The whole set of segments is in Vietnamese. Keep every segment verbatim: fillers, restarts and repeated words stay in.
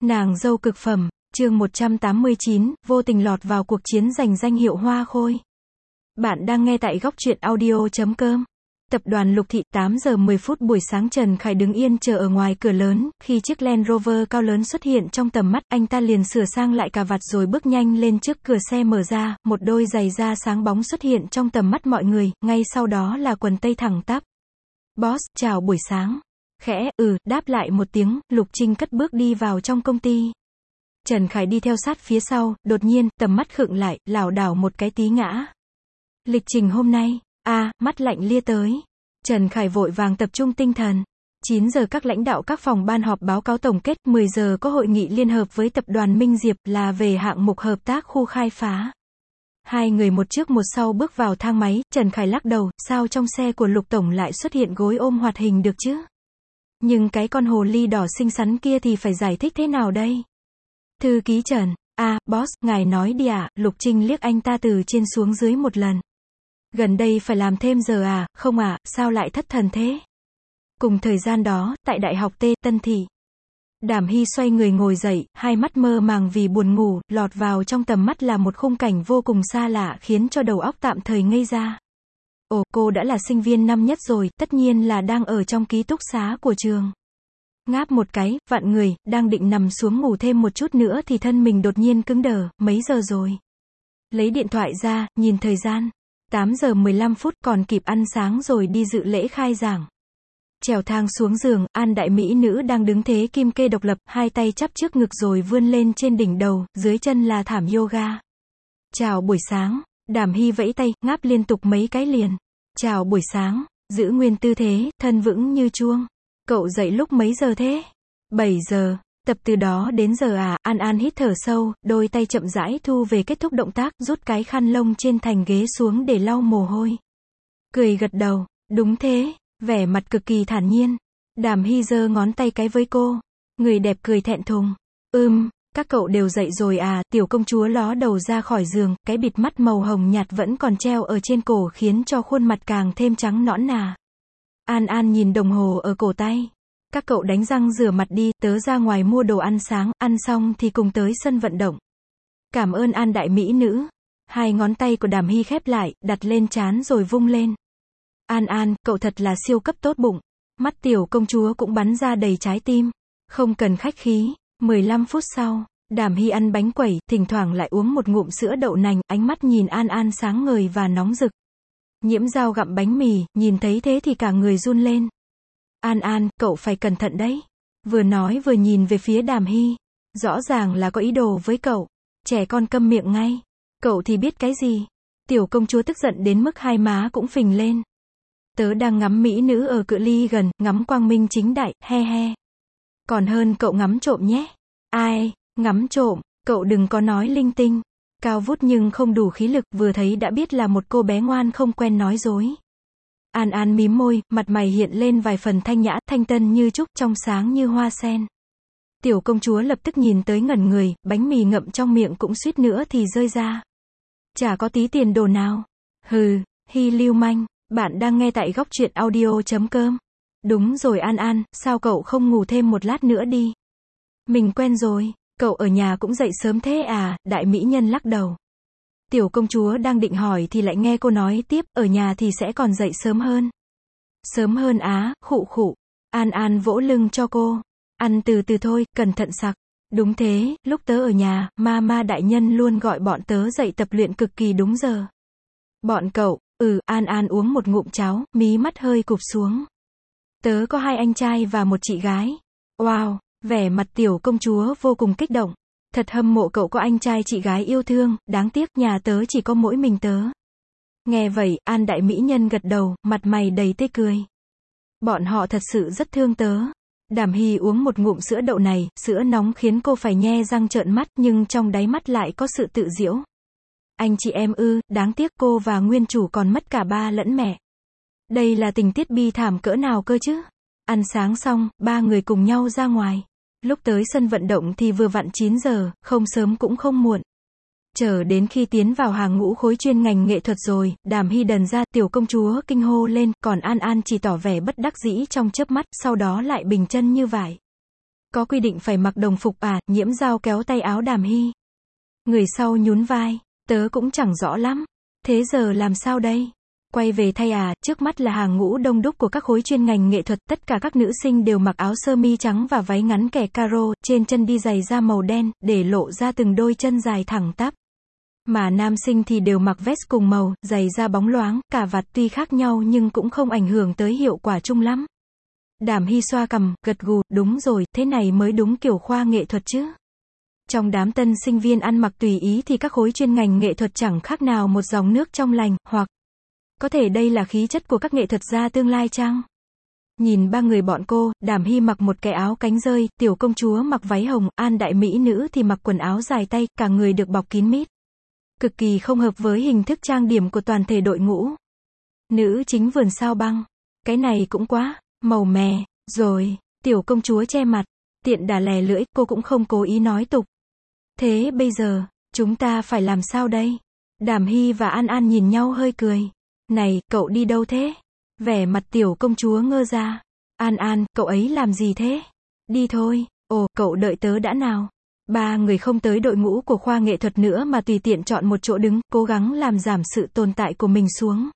Nàng dâu cực phẩm, chương một trăm tám mươi chín, vô tình lọt vào cuộc chiến giành danh hiệu hoa khôi. Bạn đang nghe tại góc truyện audio chấm com. Tập đoàn Lục Thị, tám giờ mười phút buổi sáng. Trần Khải đứng yên chờ ở ngoài cửa lớn, khi chiếc Land Rover cao lớn xuất hiện trong tầm mắt, anh ta liền sửa sang lại cà vạt rồi bước nhanh lên trước. Cửa xe mở ra, một đôi giày da sáng bóng xuất hiện trong tầm mắt mọi người, ngay sau đó là quần tây thẳng tắp. Boss, chào buổi sáng. Khẽ, ừ, đáp lại một tiếng, Lục Trinh cất bước đi vào trong công ty. Trần Khải đi theo sát phía sau, đột nhiên, tầm mắt khựng lại, lảo đảo một cái tí ngã. Lịch trình hôm nay, à, mắt lạnh lia tới. Trần Khải vội vàng tập trung tinh thần. chín giờ các lãnh đạo các phòng ban họp báo cáo tổng kết, mười giờ có hội nghị liên hợp với tập đoàn Minh Diệp, là về hạng mục hợp tác khu khai phá. Hai người một trước một sau bước vào thang máy, Trần Khải lắc đầu, sao trong xe của Lục Tổng lại xuất hiện gối ôm hoạt hình được chứ? Nhưng cái con hồ ly đỏ xinh xắn kia thì phải giải thích thế nào đây? Thư ký Trần, à, boss, ngài nói đi ạ. Lục Trinh liếc anh ta từ trên xuống dưới một lần. Gần đây phải làm thêm giờ à, không ạ, sao lại thất thần thế? Cùng thời gian đó, tại Đại học T, Tân Thị. Đàm Hy xoay người ngồi dậy, hai mắt mơ màng vì buồn ngủ, lọt vào trong tầm mắt là một khung cảnh vô cùng xa lạ khiến cho đầu óc tạm thời ngây ra. Ồ, cô đã là sinh viên năm nhất rồi, tất nhiên là đang ở trong ký túc xá của trường. Ngáp một cái, vặn người, đang định nằm xuống ngủ thêm một chút nữa thì thân mình đột nhiên cứng đờ, mấy giờ rồi? Lấy điện thoại ra, nhìn thời gian. tám giờ mười lăm phút, còn kịp ăn sáng rồi đi dự lễ khai giảng. Trèo thang xuống giường, An đại mỹ nữ đang đứng thế kim kê độc lập, hai tay chắp trước ngực rồi vươn lên trên đỉnh đầu, dưới chân là thảm yoga. Chào buổi sáng. Đàm Hy vẫy tay, ngáp liên tục mấy cái liền. Chào buổi sáng, giữ nguyên tư thế, thân vững như chuông. Cậu dậy lúc mấy giờ thế? bảy giờ, tập từ đó đến giờ à? An An hít thở sâu, đôi tay chậm rãi thu về kết thúc động tác, rút cái khăn lông trên thành ghế xuống để lau mồ hôi. Cười gật đầu, đúng thế, vẻ mặt cực kỳ thản nhiên. Đàm Hy giơ ngón tay cái với cô. Người đẹp cười thẹn thùng. Ừm. Các cậu đều dậy rồi à? Tiểu công chúa ló đầu ra khỏi giường, cái bịt mắt màu hồng nhạt vẫn còn treo ở trên cổ khiến cho khuôn mặt càng thêm trắng nõn nà. An An nhìn đồng hồ ở cổ tay. Các cậu đánh răng rửa mặt đi, tớ ra ngoài mua đồ ăn sáng, ăn xong thì cùng tới sân vận động. Cảm ơn An đại mỹ nữ. Hai ngón tay của Đàm Hy khép lại, đặt lên trán rồi vung lên. An An, cậu thật là siêu cấp tốt bụng. Mắt tiểu công chúa cũng bắn ra đầy trái tim. Không cần khách khí. mười lăm phút sau, Đàm Hy ăn bánh quẩy, thỉnh thoảng lại uống một ngụm sữa đậu nành, ánh mắt nhìn An An sáng ngời và nóng rực. Nhiễm Dao gặm bánh mì, nhìn thấy thế thì cả người run lên. An An, cậu phải cẩn thận đấy. Vừa nói vừa nhìn về phía Đàm Hy. Rõ ràng là có ý đồ với cậu. Trẻ con câm miệng ngay. Cậu thì biết cái gì? Tiểu công chúa tức giận đến mức hai má cũng phình lên. Tớ đang ngắm mỹ nữ ở cự ly gần, ngắm quang minh chính đại, he he. Còn hơn cậu ngắm trộm nhé. Ai, ngắm trộm, cậu đừng có nói linh tinh. Cao vút nhưng không đủ khí lực, vừa thấy đã biết là một cô bé ngoan không quen nói dối. An An mím môi, mặt mày hiện lên vài phần thanh nhã, thanh tân như trúc, trong sáng như hoa sen. Tiểu công chúa lập tức nhìn tới ngẩn người, bánh mì ngậm trong miệng cũng suýt nữa thì rơi ra. Chả có tí tiền đồ nào. Hừ, Hy lưu manh, bạn đang nghe tại góc truyện audio chấm com. Đúng rồi An An, sao cậu không ngủ thêm một lát nữa đi? Mình quen rồi, cậu ở nhà cũng dậy sớm thế à? Đại mỹ nhân lắc đầu. Tiểu công chúa đang định hỏi thì lại nghe cô nói tiếp, ở nhà thì sẽ còn dậy sớm hơn. Sớm hơn á, khụ khụ. An An vỗ lưng cho cô. Ăn từ từ thôi, cẩn thận sặc. Đúng thế, lúc tớ ở nhà, mama đại nhân luôn gọi bọn tớ dậy tập luyện cực kỳ đúng giờ. Bọn cậu, ừ, An An uống một ngụm cháo, mí mắt hơi cụp xuống. Tớ có hai anh trai và một chị gái. Wow, vẻ mặt tiểu công chúa vô cùng kích động. Thật hâm mộ cậu có anh trai chị gái yêu thương, đáng tiếc nhà tớ chỉ có mỗi mình tớ. Nghe vậy, An đại mỹ nhân gật đầu, mặt mày đầy tươi cười. Bọn họ thật sự rất thương tớ. Đàm Hy uống một ngụm sữa đậu này, sữa nóng khiến cô phải nhe răng trợn mắt, nhưng trong đáy mắt lại có sự tự giễu. Anh chị em ư, đáng tiếc cô và nguyên chủ còn mất cả ba lẫn mẹ. Đây là tình tiết bi thảm cỡ nào cơ chứ? Ăn sáng xong, ba người cùng nhau ra ngoài. Lúc tới sân vận động thì vừa vặn chín giờ, không sớm cũng không muộn. Chờ đến khi tiến vào hàng ngũ khối chuyên ngành nghệ thuật rồi, Đàm Hy đần ra, tiểu công chúa kinh hô lên, còn An An chỉ tỏ vẻ bất đắc dĩ trong chớp mắt, sau đó lại bình chân như vải. Có quy định phải mặc đồng phục à, Nhiễm Dao kéo tay áo Đàm Hy. Người sau nhún vai, tớ cũng chẳng rõ lắm. Thế giờ làm sao đây? Quay về thay à, trước mắt là hàng ngũ đông đúc của các khối chuyên ngành nghệ thuật, tất cả các nữ sinh đều mặc áo sơ mi trắng và váy ngắn kẻ caro, trên chân đi giày da màu đen, để lộ ra từng đôi chân dài thẳng tắp. Mà nam sinh thì đều mặc vest cùng màu, giày da bóng loáng, cả vạt tuy khác nhau nhưng cũng không ảnh hưởng tới hiệu quả chung lắm. Đàm Hy xoa cằm, gật gù, đúng rồi, thế này mới đúng kiểu khoa nghệ thuật chứ. Trong đám tân sinh viên ăn mặc tùy ý thì các khối chuyên ngành nghệ thuật chẳng khác nào một dòng nước trong lành, hoặc có thể đây là khí chất của các nghệ thuật gia tương lai chăng? Nhìn ba người bọn cô, Đàm Hy mặc một cái áo cánh rơi, tiểu công chúa mặc váy hồng, An đại mỹ nữ thì mặc quần áo dài tay, cả người được bọc kín mít. Cực kỳ không hợp với hình thức trang điểm của toàn thể đội ngũ. Nữ chính vườn sao băng. Cái này cũng quá màu mè rồi. Tiểu công chúa che mặt, tiện đà lè lưỡi, cô cũng không cố ý nói tục. Thế bây giờ, chúng ta phải làm sao đây? Đàm Hy và An An nhìn nhau hơi cười. Này, cậu đi đâu thế? Vẻ mặt tiểu công chúa ngơ ra. An An, cậu ấy làm gì thế? Đi thôi. Ồ, cậu đợi tớ đã nào. Ba người không tới đội ngũ của khoa nghệ thuật nữa mà tùy tiện chọn một chỗ đứng, cố gắng làm giảm sự tồn tại của mình xuống.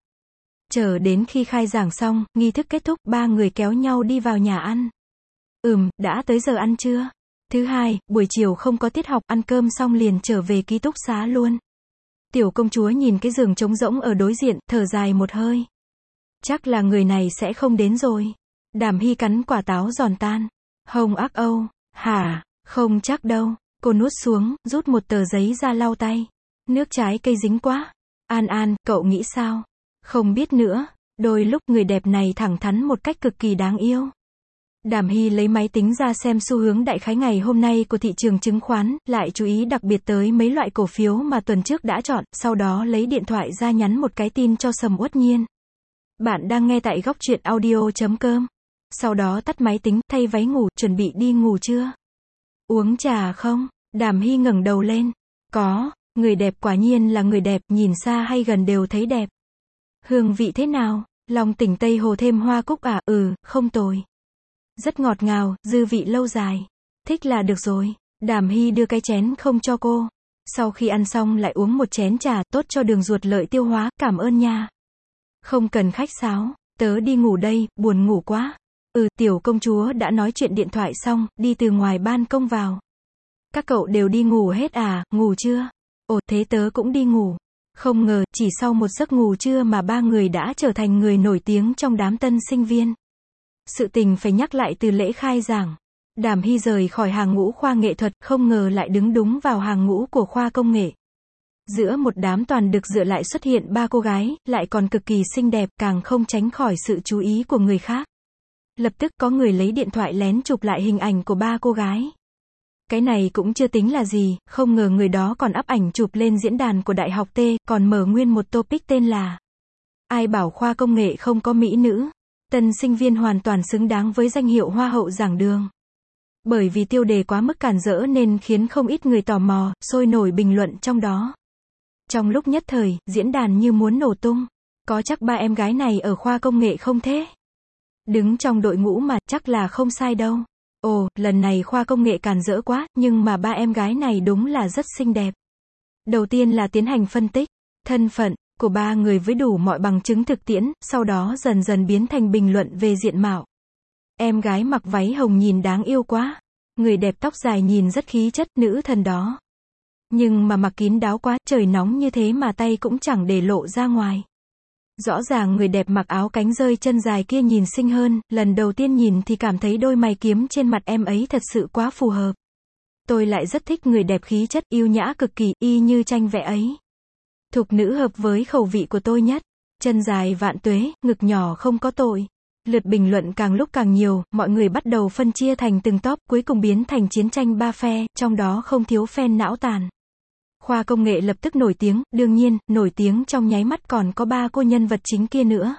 Chờ đến khi khai giảng xong, nghi thức kết thúc, ba người kéo nhau đi vào nhà ăn. Ừm, đã tới giờ ăn chưa? Thứ hai, buổi chiều không có tiết học, ăn cơm xong liền trở về ký túc xá luôn. Tiểu công chúa nhìn cái giường trống rỗng ở đối diện, thở dài một hơi. Chắc là người này sẽ không đến rồi. Đàm Hy cắn quả táo giòn tan. Hồng ác âu, hả, không chắc đâu. Cô nuốt xuống, rút một tờ giấy ra lau tay. Nước trái cây dính quá. An An, cậu nghĩ sao? Không biết nữa. Đôi lúc người đẹp này thẳng thắn một cách cực kỳ đáng yêu. Đàm Hy lấy máy tính ra xem xu hướng đại khái ngày hôm nay của thị trường chứng khoán, lại chú ý đặc biệt tới mấy loại cổ phiếu mà tuần trước đã chọn, sau đó lấy điện thoại ra nhắn một cái tin cho Sầm Uất Nhiên. Bạn đang nghe tại góc truyện audio chấm com. Sau đó tắt máy tính, thay váy ngủ, chuẩn bị đi ngủ chưa? Uống trà không? Đàm Hy ngẩng đầu lên. Có, người đẹp quả nhiên là người đẹp, nhìn xa hay gần đều thấy đẹp. Hương vị thế nào? Long tỉnh Tây Hồ thêm hoa cúc à? Ừ, không tồi. Rất ngọt ngào, dư vị lâu dài. Thích là được rồi. Đàm Hy đưa cái chén không cho cô. Sau khi ăn xong lại uống một chén trà, tốt cho đường ruột lợi tiêu hóa, cảm ơn nha. Không cần khách sáo, tớ đi ngủ đây, buồn ngủ quá. Ừ, tiểu công chúa đã nói chuyện điện thoại xong, đi từ ngoài ban công vào. Các cậu đều đi ngủ hết à, ngủ chưa? Ồ, thế tớ cũng đi ngủ. Không ngờ, chỉ sau một giấc ngủ trưa mà ba người đã trở thành người nổi tiếng trong đám tân sinh viên. Sự tình phải nhắc lại từ lễ khai giảng. Đàm Hy rời khỏi hàng ngũ khoa nghệ thuật, không ngờ lại đứng đúng vào hàng ngũ của khoa công nghệ. Giữa một đám toàn được dựa lại xuất hiện ba cô gái, lại còn cực kỳ xinh đẹp, càng không tránh khỏi sự chú ý của người khác. Lập tức có người lấy điện thoại lén chụp lại hình ảnh của ba cô gái. Cái này cũng chưa tính là gì, không ngờ người đó còn up ảnh chụp lên diễn đàn của Đại học T, còn mở nguyên một topic tên là Ai bảo khoa công nghệ không có mỹ nữ? Tân sinh viên hoàn toàn xứng đáng với danh hiệu Hoa hậu giảng đường. Bởi vì tiêu đề quá mức cản rỡ nên khiến không ít người tò mò, sôi nổi bình luận trong đó. Trong lúc nhất thời, diễn đàn như muốn nổ tung. Có chắc ba em gái này ở khoa công nghệ không thế? Đứng trong đội ngũ mà, chắc là không sai đâu. Ồ, lần này khoa công nghệ cản rỡ quá, nhưng mà ba em gái này đúng là rất xinh đẹp. Đầu tiên là tiến hành phân tích thân phận của ba người với đủ mọi bằng chứng thực tiễn, sau đó dần dần biến thành bình luận về diện mạo. Em gái mặc váy hồng nhìn đáng yêu quá. Người đẹp tóc dài nhìn rất khí chất, nữ thần đó. Nhưng mà mặc kín đáo quá, trời nóng như thế mà tay cũng chẳng để lộ ra ngoài. Rõ ràng người đẹp mặc áo cánh rơi chân dài kia nhìn xinh hơn, lần đầu tiên nhìn thì cảm thấy đôi mày kiếm trên mặt em ấy thật sự quá phù hợp. Tôi lại rất thích người đẹp khí chất, yêu nhã cực kỳ, y như tranh vẽ ấy. Thục nữ hợp với khẩu vị của tôi nhất. Chân dài vạn tuế, ngực nhỏ không có tội. Lượt bình luận càng lúc càng nhiều, mọi người bắt đầu phân chia thành từng top, cuối cùng biến thành chiến tranh ba phe, trong đó không thiếu fan não tàn. Khoa công nghệ lập tức nổi tiếng, đương nhiên, nổi tiếng trong nháy mắt còn có ba cô nhân vật chính kia nữa.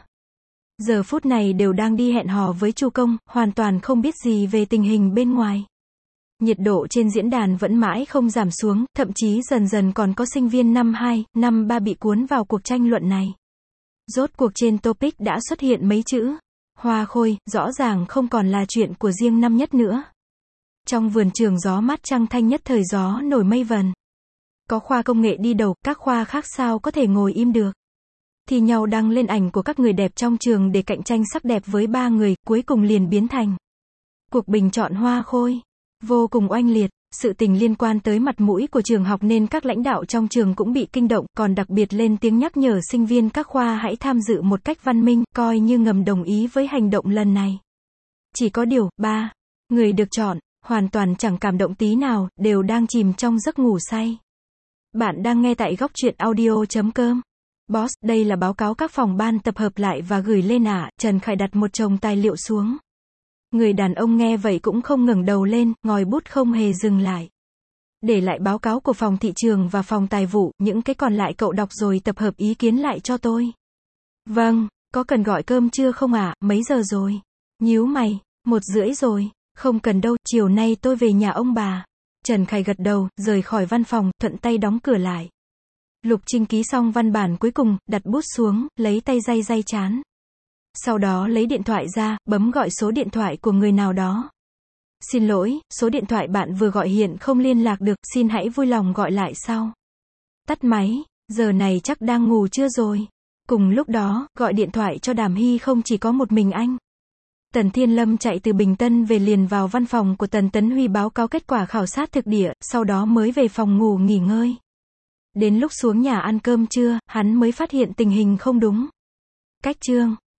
Giờ phút này đều đang đi hẹn hò với Chu Công, hoàn toàn không biết gì về tình hình bên ngoài. Nhiệt độ trên diễn đàn vẫn mãi không giảm xuống, thậm chí dần dần còn có sinh viên năm hai, năm ba bị cuốn vào cuộc tranh luận này. Rốt cuộc trên topic đã xuất hiện mấy chữ Hoa Khôi, rõ ràng không còn là chuyện của riêng năm nhất nữa. Trong vườn trường gió mát trăng thanh nhất thời gió nổi mây vần. Có khoa công nghệ đi đầu, các khoa khác sao có thể ngồi im được. Thì nhau đăng lên ảnh của các người đẹp trong trường để cạnh tranh sắc đẹp với ba người, cuối cùng liền biến thành cuộc bình chọn hoa khôi. Vô cùng oanh liệt, sự tình liên quan tới mặt mũi của trường học nên các lãnh đạo trong trường cũng bị kinh động, còn đặc biệt lên tiếng nhắc nhở sinh viên các khoa hãy tham dự một cách văn minh, coi như ngầm đồng ý với hành động lần này. Chỉ có điều, ba người được chọn, hoàn toàn chẳng cảm động tí nào, đều đang chìm trong giấc ngủ say. Bạn đang nghe tại góc truyện audio chấm com. Boss, đây là báo cáo các phòng ban tập hợp lại và gửi lên ạ. À? Trần Khải đặt một chồng tài liệu xuống. Người đàn ông nghe vậy cũng không ngẩng đầu lên, ngòi bút không hề dừng lại. Để lại báo cáo của phòng thị trường và phòng tài vụ, những cái còn lại cậu đọc rồi tập hợp ý kiến lại cho tôi. Vâng, có cần gọi cơm chưa không ạ? À? Mấy giờ rồi? Nhíu mày, một rưỡi rồi. Không cần đâu, chiều nay tôi về nhà ông bà. Trần Khải gật đầu, rời khỏi văn phòng, thuận tay đóng cửa lại. Lục Trinh ký xong văn bản cuối cùng, đặt bút xuống, lấy tay day day trán. Sau đó lấy điện thoại ra, bấm gọi số điện thoại của người nào đó. Xin lỗi, số điện thoại bạn vừa gọi hiện không liên lạc được, xin hãy vui lòng gọi lại sau. Tắt máy, giờ này chắc đang ngủ chưa rồi. Cùng lúc đó, gọi điện thoại cho Đàm Hy không chỉ có một mình anh. Tần Thiên Lâm chạy từ Bình Tân về liền vào văn phòng của Tần Tấn Huy báo cáo kết quả khảo sát thực địa, sau đó mới về phòng ngủ nghỉ ngơi. Đến lúc xuống nhà ăn cơm trưa, hắn mới phát hiện tình hình không đúng. Cách chương